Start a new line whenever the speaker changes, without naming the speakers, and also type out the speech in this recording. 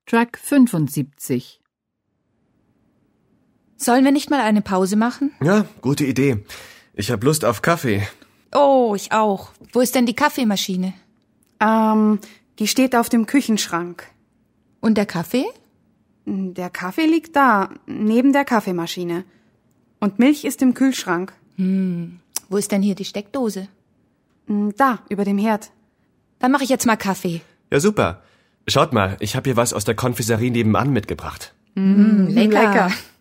Track 75.
Sollen wir nicht mal eine Pause machen?
Ja, gute Idee. Ich hab Lust auf Kaffee.
Oh, ich auch. Wo ist denn die Kaffeemaschine?
Die steht auf dem Küchenschrank.
Und der Kaffee?
Der Kaffee liegt da, neben der Kaffeemaschine. Und Milch ist im Kühlschrank.
Wo ist denn hier die Steckdose?
Da, über dem Herd.
Dann mache ich jetzt mal Kaffee.
Ja, super. Schaut mal, ich hab hier was aus der Konfiserie nebenan mitgebracht.
Lecker.